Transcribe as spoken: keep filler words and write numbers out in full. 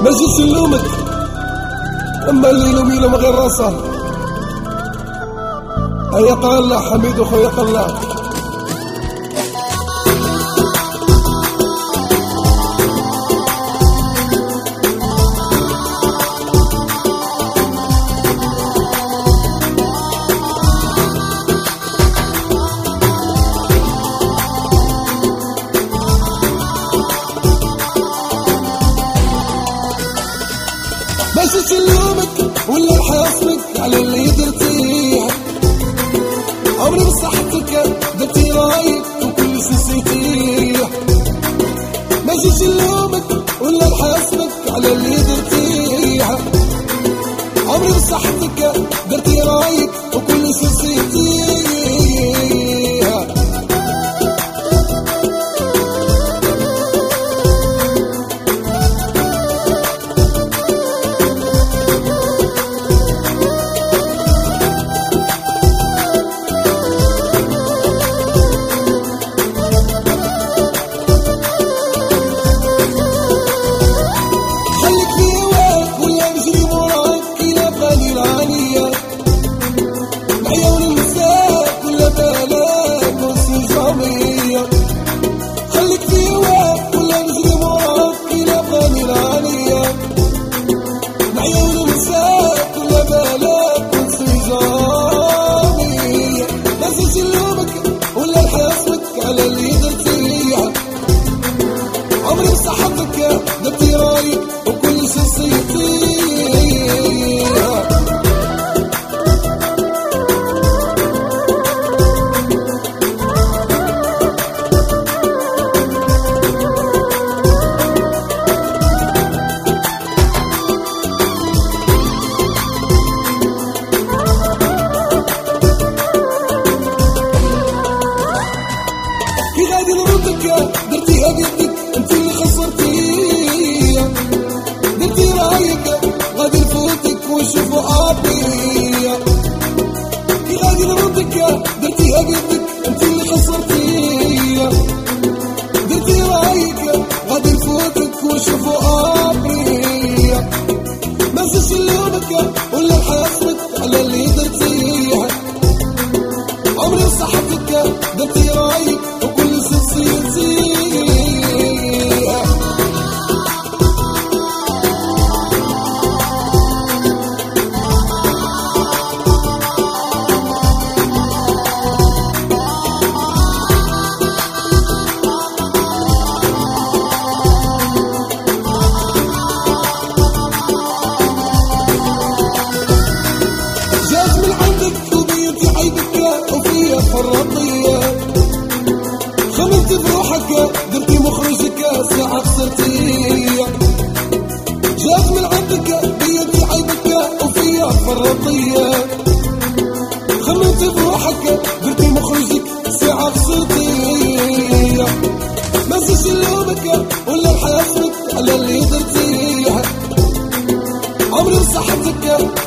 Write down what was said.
ما جيش نلومك، اما اللي يلوم يلوم غير راسه. هيا قال حميد وخويا قال ما جيش نلومك ولا نحاسبك على اللي درتيه. عمري بصحتك درتي رايك وكل شي نسيتيه. ما جيش نلومك ولا نحاسبك على اللي درتيه. عمري بصحتك درتي رايك وكل شي نسيتيه. خليك في هواك ولا نجري وراك كيلا بغاني العالية. نعيا وننساك ولا بالك وانسجامية. ما جيش نلومك ولا نحاسبك على اللي درتيه. عمري بصحتك درتي رايك وكل شي نسيتيه. غادي نردك درتيها بيدك انت اللي خسرتيها. درتي رايك غادي نفوتك ونشوفو ابيا. كي غادي نردك درتيها بيدك انت اللي خسرتيها. درتي رايك غادي نفوتك ونشوفو ابيا. ما جيش نلومك ولا نحاسبك على اللي درتيها. عمري صحتك درتي رايك وكل شي نسيتيه. جات من عندك وبيتي عيبك وفيا فرطية. خممت بروحك درتي مخرجك ساعة خسرتية. جات من عندك بيتي عيبك وفيا فرطية. خممت بروحك درتي مخرجك ساعة خسرتية. ما جيش نلومك ولا نحاسبك على اللي درتيه. عمري بصحتك